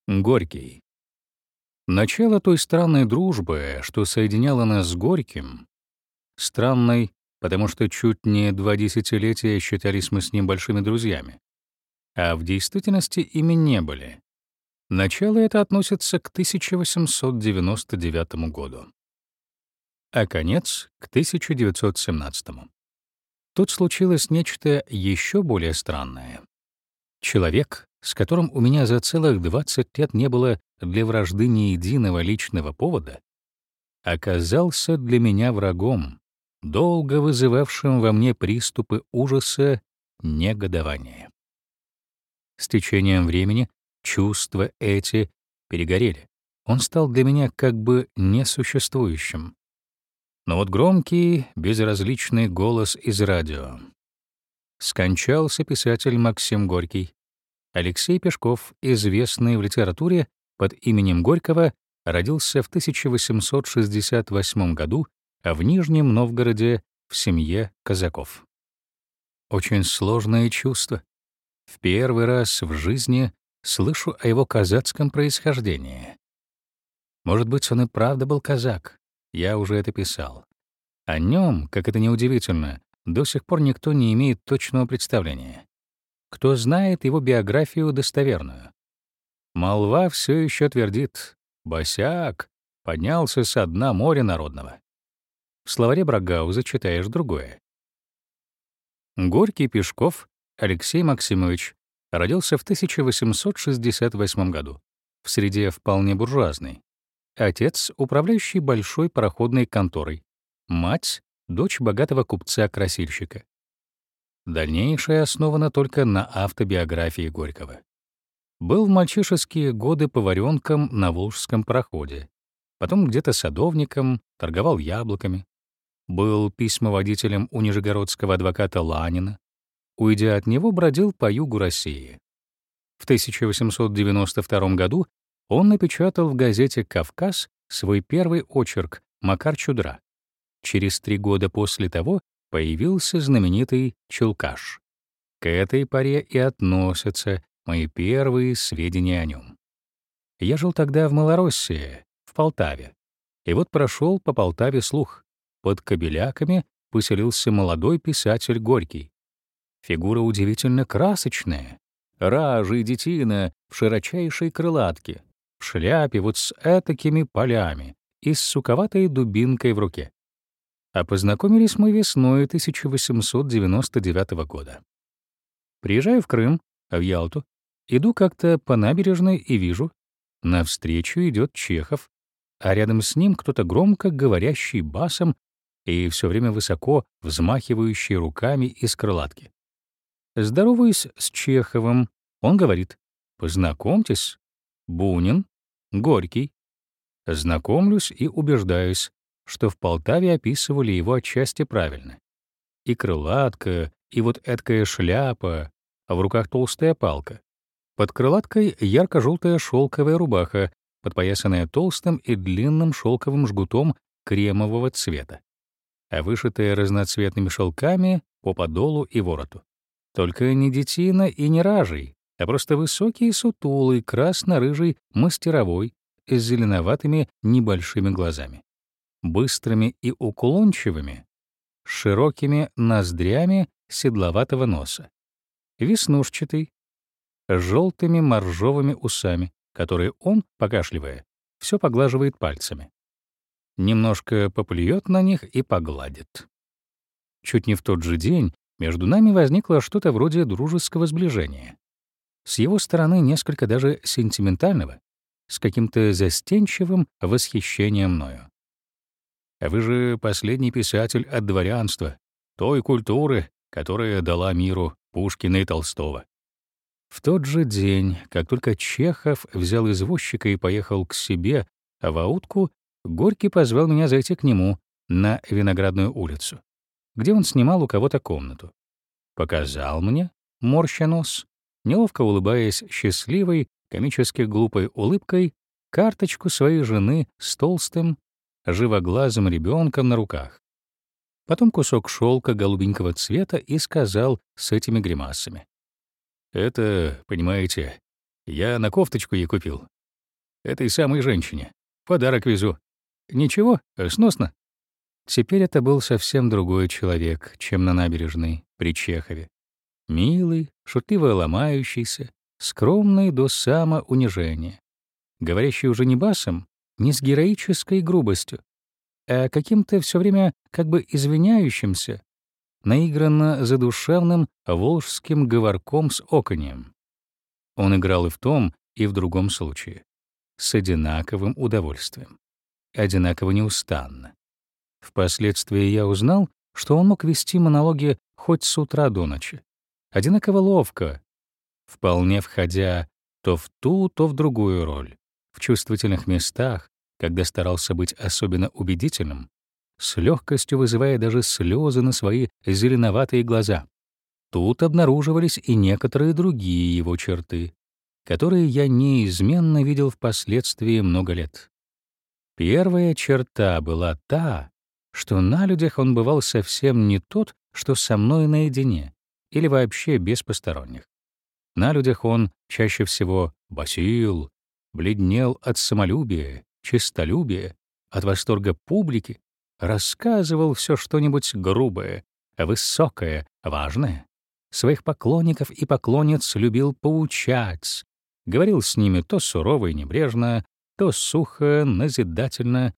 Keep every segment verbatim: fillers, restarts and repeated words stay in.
Горький. Начало той странной дружбы, что соединяло нас с Горьким, странной, потому что чуть не два десятилетия считались мы с ним большими друзьями, а в действительности ими не были. Начало это относится к тысяча восемьсот девяносто девятому году, а конец — к тысяча девятьсот семнадцатому. Тут случилось нечто еще более странное. Человек, с которым у меня за целых двадцать лет не было для вражды ни единого личного повода, оказался для меня врагом, долго вызывавшим во мне приступы ужаса, негодования. С течением времени чувства эти перегорели. Он стал для меня как бы несуществующим. Но вот громкий, безразличный голос из радио. Скончался писатель Максим Горький. Алексей Пешков, известный в литературе под именем Горького, родился в тысяча восемьсот шестьдесят восьмом году в Нижнем Новгороде в семье казаков. Очень сложное чувство. В первый раз в жизни слышу о его казацком происхождении. Может быть, он и правда был казак. Я уже это писал. О нем, как это ни удивительно, до сих пор никто не имеет точного представления. Кто знает его биографию достоверную? Молва все еще твердит: босяк поднялся со дна моря народного. В словаре Брагауза читаешь другое. Горький Пешков Алексей Максимович родился в тысяча восемьсот шестьдесят восьмом году, в среде вполне буржуазной. Отец — управляющий большой пароходной конторой, мать — дочь богатого купца-красильщика. Дальнейшее основано только на автобиографии Горького. Был в мальчишеские годы поваренком на волжском пароходе, потом где-то садовником, торговал яблоками. Был письмоводителем у нижегородского адвоката Ланина. Уйдя от него, бродил по югу России. В тысяча восемьсот девяносто втором году он напечатал в газете «Кавказ» свой первый очерк «Макар Чудра». Через три года после того появился знаменитый «Челкаш». К этой поре и относятся мои первые сведения о нем. Я жил тогда в Малороссии, в Полтаве, и вот прошел по Полтаве слух: под Кобеляками поселился молодой писатель Горький. Фигура удивительно красочная, ража и детина в широчайшей крылатке, в шляпе вот с этакими полями и с суковатой дубинкой в руке. А познакомились мы весной тысяча восемьсот девяносто девятого года. Приезжаю в Крым, в Ялту, иду как-то по набережной и вижу, навстречу идет Чехов, а рядом с ним кто-то громко говорящий басом и все время высоко взмахивающий руками из крылатки. Здороваюсь с Чеховым, он говорит: «Познакомьтесь, Бунин, Горький». Знакомлюсь и убеждаюсь, что в Полтаве описывали его отчасти правильно. И крылатка, и вот эткая шляпа, а в руках толстая палка. Под крылаткой ярко-желтая шелковая рубаха, подпоясанная толстым и длинным шелковым жгутом кремового цвета, а вышитая разноцветными шелками по подолу и вороту. Только не детина и не ражий, а просто высокий и сутулый красно-рыжий мастеровой с зеленоватыми небольшими глазами, быстрыми и уклончивыми, с широкими ноздрями седловатого носа, веснушчатый, с желтыми моржовыми усами, которые он, покашливая, все поглаживает пальцами. Немножко поплюет на них и погладит. Чуть не в тот же день между нами возникло что-то вроде дружеского сближения. С его стороны несколько даже сентиментального, с каким-то застенчивым восхищением мною. А вы же последний писатель от дворянства, той культуры, которая дала миру Пушкина и Толстого. В тот же день, как только Чехов взял извозчика и поехал к себе в аутку, Горький позвал меня зайти к нему на Виноградную улицу, где он снимал у кого-то комнату. Показал мне, морща нос, неловко улыбаясь счастливой, комически глупой улыбкой, карточку своей жены с толстым, живоглазым ребенком на руках. Потом кусок шелка голубенького цвета и сказал с этими гримасами: «Это, понимаете, я на кофточку ей купил, Этой самой женщине. Подарок везу. Ничего, сносно». Теперь это был совсем другой человек, чем на набережной при Чехове. Милый, шутливо ломающийся, скромный до самоунижения, говорящий уже не басом, не с героической грубостью, а каким-то все время как бы извиняющимся, наигранно задушевным волжским говорком с оканьем. Он играл и в том, и в другом случае, с одинаковым удовольствием, одинаково неустанно. Впоследствии я узнал, что он мог вести монологи хоть с утра до ночи, одинаково ловко, вполне входя то в ту, то в другую роль, в чувствительных местах, когда старался быть особенно убедительным, с легкостью вызывая даже слезы на свои зеленоватые глаза. Тут обнаруживались и некоторые другие его черты, которые я неизменно видел впоследствии много лет. Первая черта была та, что на людях он бывал совсем не тот, что со мной наедине, или вообще без посторонних. На людях он чаще всего басил, бледнел от самолюбия, честолюбия, от восторга публики, рассказывал все что-нибудь грубое, высокое, важное. Своих поклонников и поклонниц любил поучать, говорил с ними то сурово и небрежно, то сухо, назидательно.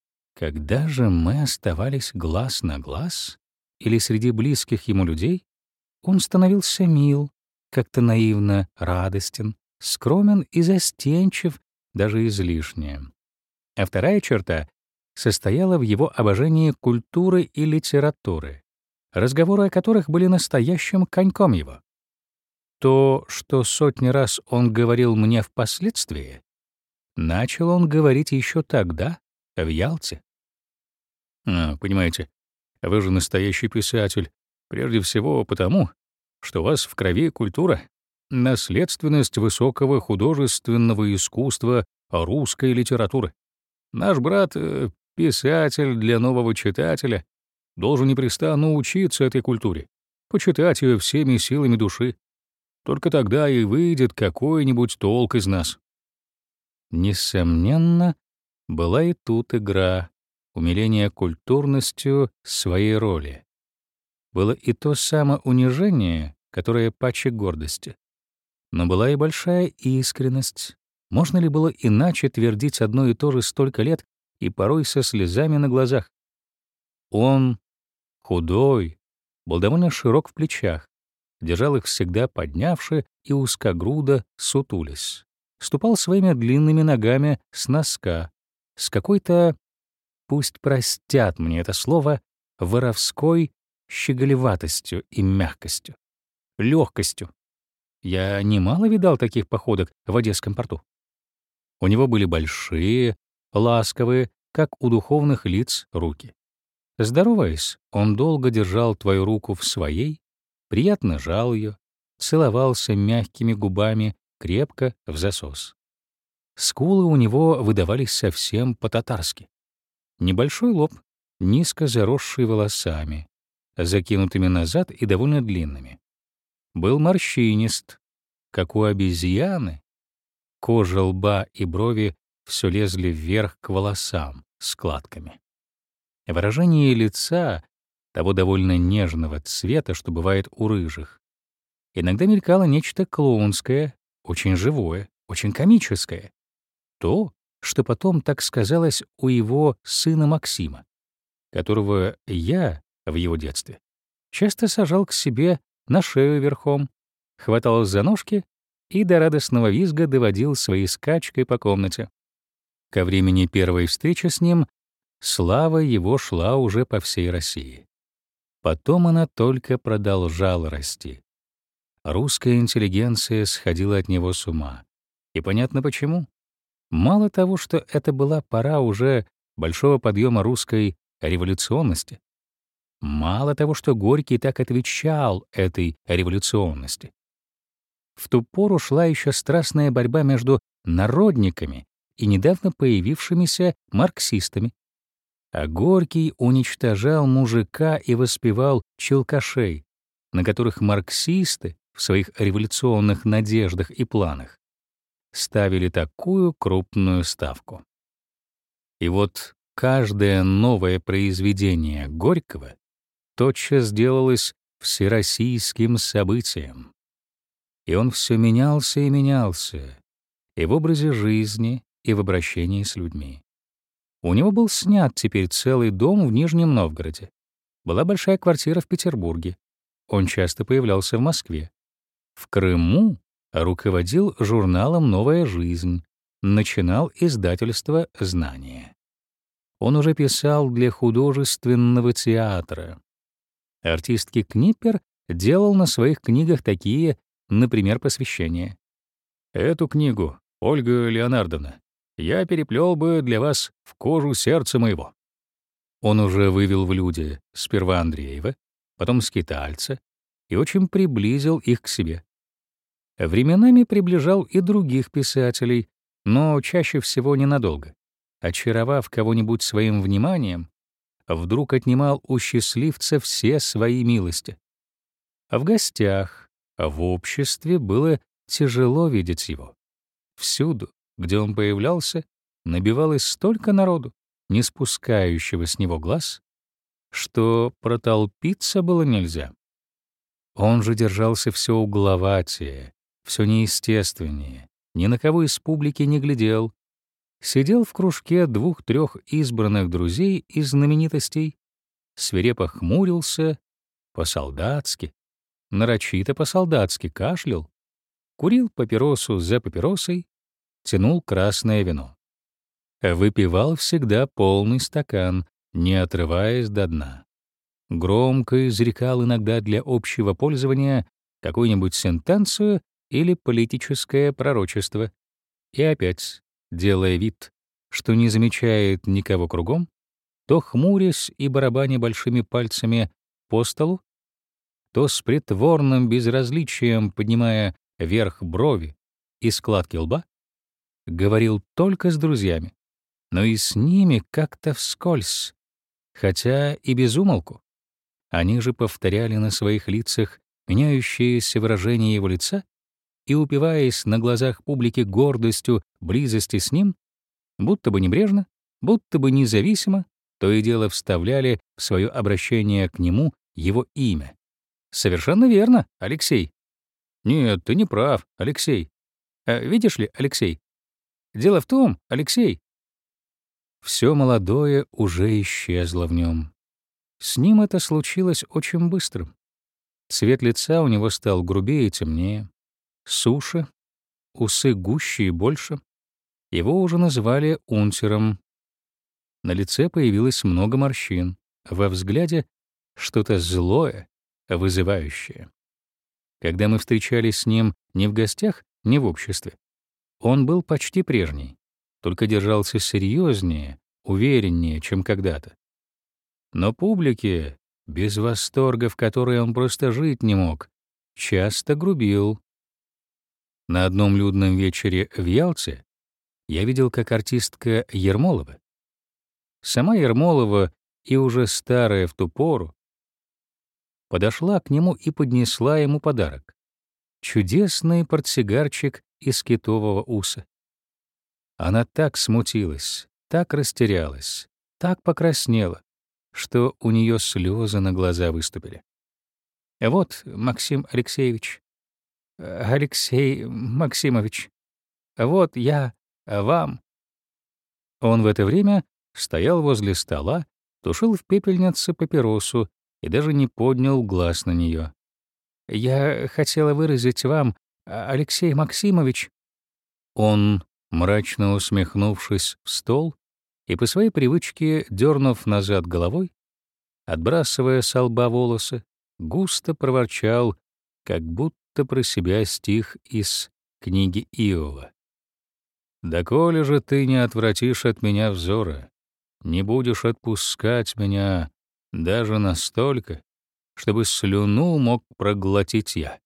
Когда же мы оставались глаз на глаз или среди близких ему людей, он становился мил, как-то наивно радостен, скромен и застенчив, даже излишне. А вторая черта состояла в его обожании культуры и литературы, разговоры о которых были настоящим коньком его. То, что сотни раз он говорил мне впоследствии, начал он говорить еще тогда, в Ялте. А, понимаете, вы же настоящий писатель, прежде всего потому, что у вас в крови культура, наследственность высокого художественного искусства русской литературы. Наш брат, э, писатель для нового читателя, должен непрестанно учиться этой культуре, почитать ее всеми силами души. Только тогда и выйдет какой-нибудь толк из нас. Несомненно, была и тут игра, умиление культурностью своей роли. Было и то самоунижение, которое паче гордости. Но была и большая искренность. Можно ли было иначе твердить одно и то же столько лет и порой со слезами на глазах? Он, худой, был довольно широк в плечах, держал их всегда поднявши и узкогрудо сутулясь. Ступал своими длинными ногами с носка, с какой-то, пусть простят мне это слово, воровской щеголеватостью и мягкостью, легкостью. Я немало видал таких походок в Одесском порту. У него были большие, ласковые, как у духовных лиц, руки. Здороваясь, он долго держал твою руку в своей, приятно жал ее, целовался мягкими губами крепко в засос. Скулы у него выдавались совсем по-татарски. Небольшой лоб, низко заросший волосами, закинутыми назад и довольно длинными. Был морщинист, как у обезьяны. Кожа лба и брови все лезли вверх к волосам складками. Выражение лица, того довольно нежного цвета, что бывает у рыжих, иногда мелькало нечто клоунское, очень живое, очень комическое. То, что потом так сказалось у его сына Максима, которого я в его детстве часто сажал к себе на шею верхом, хватал за ножки и до радостного визга доводил своей скачкой по комнате. Ко времени первой встречи с ним слава его шла уже по всей России. Потом она только продолжала расти. Русская интеллигенция сходила от него с ума. И понятно почему. Мало того, что это была пора уже большого подъема русской революционности, мало того, что Горький так отвечал этой революционности. В ту пору шла еще страстная борьба между народниками и недавно появившимися марксистами. А Горький уничтожал мужика и воспевал челкашей, на которых марксисты в своих революционных надеждах и планах ставили такую крупную ставку. И вот каждое новое произведение Горького тотчас сделалось всероссийским событием. И он все менялся и менялся, и в образе жизни, и в обращении с людьми. У него был снят теперь целый дом в Нижнем Новгороде. Была большая квартира в Петербурге. Он часто появлялся в Москве. В Крыму руководил журналом «Новая жизнь», начинал издательство «Знание». Он уже писал для художественного театра. Артистки Книппер делал на своих книгах такие, например, посвящения. «Эту книгу, Ольга Леонардовна, я переплел бы для вас в кожу сердца моего». Он уже вывел в люди сперва Андреева, потом Скитальца и очень приблизил их к себе. Временами приближал и других писателей, но чаще всего ненадолго. Очаровав кого-нибудь своим вниманием, вдруг отнимал у счастливца все свои милости. А в гостях, в обществе было тяжело видеть его. Всюду, где он появлялся, набивалось столько народу, не спускающего с него глаз, что протолпиться было нельзя. Он же держался все угловатее, все неестественнее, ни на кого из публики не глядел, сидел в кружке двух-трех избранных друзей и знаменитостей, свирепо хмурился, по-солдатски, нарочито по-солдатски кашлял, курил папиросу за папиросой, тянул красное вино. Выпивал всегда полный стакан, не отрываясь до дна. Громко изрекал иногда для общего пользования какую-нибудь сентенцию или политическое пророчество. И опять, делая вид, что не замечает никого кругом, то хмурясь и барабаня большими пальцами по столу, то с притворным безразличием поднимая вверх брови и складки лба, говорил только с друзьями, но и с ними как-то вскользь, хотя и без умолку. Они же повторяли на своих лицах меняющееся выражение его лица и, упиваясь на глазах публики гордостью близости с ним, будто бы небрежно, будто бы независимо, то и дело вставляли в свое обращение к нему его имя. «Совершенно верно, Алексей». «Нет, ты не прав, Алексей». А, «Видишь ли, Алексей, дело в том, Алексей». Все молодое уже исчезло в нем. С ним это случилось очень быстро. Цвет лица у него стал грубее и темнее, суше, усы гуще и больше. Его уже называли унтером. На лице появилось много морщин, во взгляде что-то злое, вызывающее. Когда мы встречались с ним не в гостях, не в обществе, он был почти прежний, только держался серьезнее, увереннее, чем когда-то. Но публике, без восторга, в которой он просто жить не мог, часто грубил. На одном людном вечере в Ялте я видел, как артистка Ермолова, сама Ермолова и уже старая в ту пору, подошла к нему и поднесла ему подарок — чудесный портсигарчик из китового уса. Она так смутилась, так растерялась, так покраснела, что у нее слезы на глаза выступили. «Вот, Максим Алексеевич, Алексей Максимович, вот я вам». Он в это время стоял возле стола, тушил в пепельнице папиросу и даже не поднял глаз на нее. «Я хотела выразить вам, Алексей Максимович». Он, мрачно усмехнувшись в стол и по своей привычке дернув назад головой, отбрасывая со лба волосы, густо проворчал, как будто про себя стих из книги Иова. «Доколе же ты не отвратишь от меня взора, не будешь отпускать меня даже настолько, чтобы слюну мог проглотить я».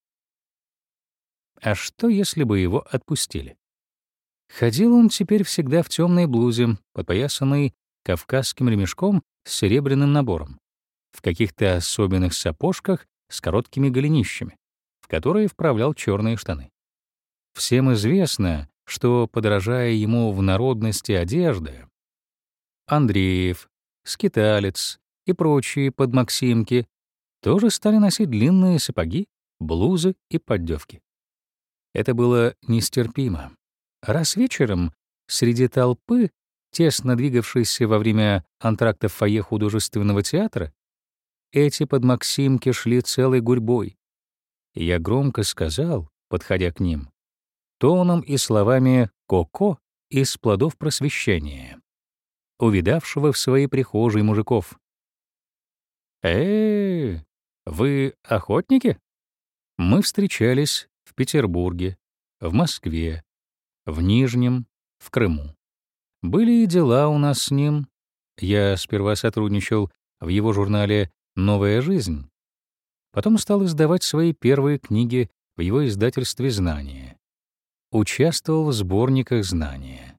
А что, если бы его отпустили? Ходил он теперь всегда в темной блузе, подпоясанной кавказским ремешком с серебряным набором, в каких-то особенных сапожках с короткими голенищами, в которые вправлял черные штаны. Всем известно, что, подражая ему в народности одежды, Андреев, Скиталец и прочие подмаксимки тоже стали носить длинные сапоги, блузы и поддевки. Это было нестерпимо. Раз вечером среди толпы, тесно двигавшейся во время антракта в фойе художественного театра, эти подмаксимки шли целой гурьбой. И я громко сказал, подходя к ним, тоном и словами Коко из «Плодов просвещения», увидавшего в своей прихожей мужиков: «Э, вы охотники? Мы встречались в Петербурге, в Москве, в Нижнем, в Крыму. Были и дела у нас с ним. Я сперва сотрудничал в его журнале «Новая жизнь», потом стал издавать свои первые книги в его издательстве «Знания». Участвовал в сборниках «Знания».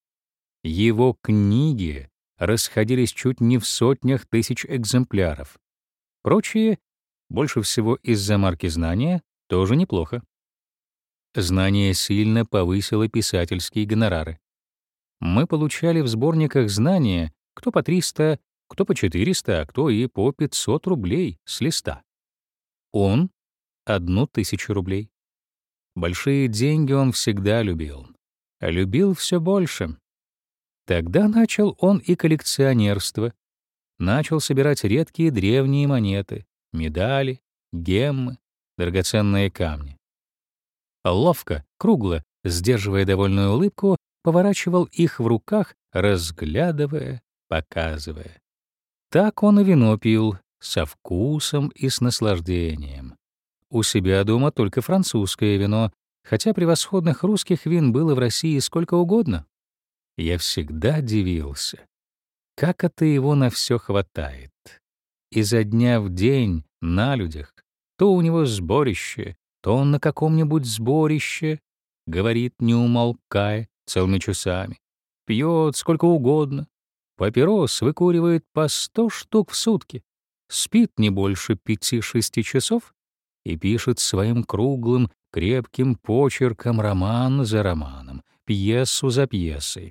Его книги расходились чуть не в сотнях тысяч экземпляров. Прочие, больше всего из-за марки «Знания», тоже неплохо. «Знание» сильно повысило писательские гонорары. Мы получали в сборниках «Знания» кто по триста, кто по четыреста, а кто и по пятьсот рублей с листа. Он — одну тысячу рублей. Большие деньги он всегда любил, а любил все больше. Тогда начал он и коллекционерство. Начал собирать редкие древние монеты, медали, геммы, драгоценные камни. Ловко, кругло, сдерживая довольную улыбку, поворачивал их в руках, разглядывая, показывая. Так он и вино пил, со вкусом и с наслаждением. У себя дома только французское вино, хотя превосходных русских вин было в России сколько угодно. Я всегда дивился, как это его на все хватает. Изо дня в день на людях, то у него сборище, то он на каком-нибудь сборище, говорит, не умолкая, целыми часами, пьет сколько угодно, папирос выкуривает по сто штук в сутки, спит не больше пяти-шести часов и пишет своим круглым, крепким почерком роман за романом, пьесу за пьесой.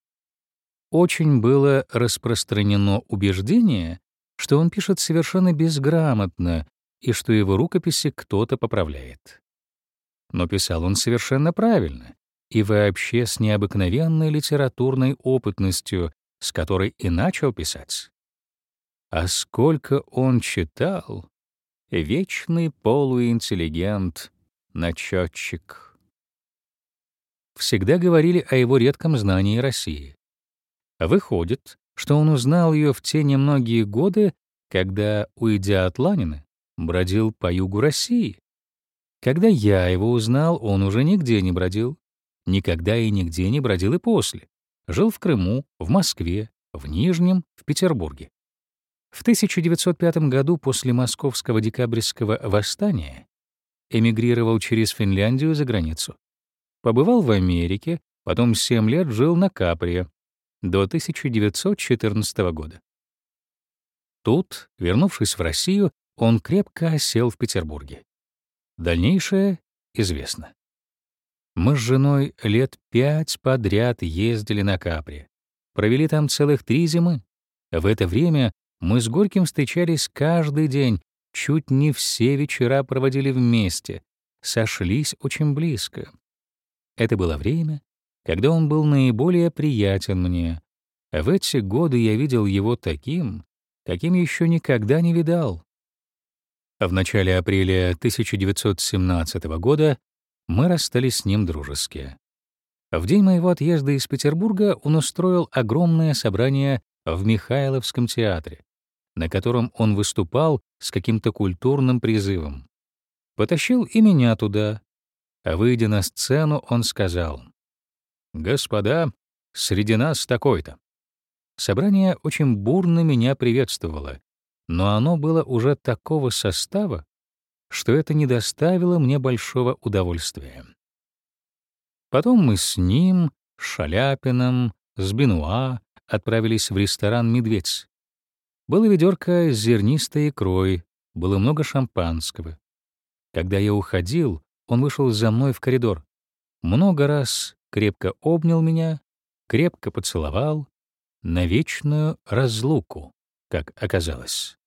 Очень было распространено убеждение, что он пишет совершенно безграмотно и что его рукописи кто-то поправляет. Но писал он совершенно правильно и вообще с необыкновенной литературной опытностью, с которой и начал писать. А сколько он читал! Вечный полуинтеллигент, начетчик. Всегда говорили о его редком знании России. Выходит, что он узнал ее в те немногие годы, когда, уйдя от Ланина, бродил по югу России. Когда я его узнал, он уже нигде не бродил. Никогда и нигде не бродил и после. Жил в Крыму, в Москве, в Нижнем, в Петербурге. В тысяча девятьсот пятом году после Московского декабрьского восстания эмигрировал через Финляндию за границу. Побывал в Америке, потом семь лет жил на Капри до тысяча девятьсот четырнадцатого года. Тут, вернувшись в Россию, он крепко осел в Петербурге. Дальнейшее известно. Мы с женой лет пять подряд ездили на Капри. Провели там целых три зимы. В это время мы с Горьким встречались каждый день, чуть не все вечера проводили вместе, сошлись очень близко. Это было время, когда он был наиболее приятен мне. А в эти годы я видел его таким, каким еще никогда не видал. В начале апреля тысяча девятьсот семнадцатого года мы расстались с ним дружески. В день моего отъезда из Петербурга он устроил огромное собрание в Михайловском театре, на котором он выступал с каким-то культурным призывом. Потащил и меня туда, а выйдя на сцену, он сказал: «Господа, среди нас такой-то». Собрание очень бурно меня приветствовало, но оно было уже такого состава, что это не доставило мне большого удовольствия. Потом мы с ним, с Шаляпиным, с Бенуа отправились в ресторан «Медведь». Было ведерко с зернистой икрой, было много шампанского. Когда я уходил, он вышел за мной в коридор. Много раз крепко обнял меня, крепко поцеловал на вечную разлуку, как оказалось.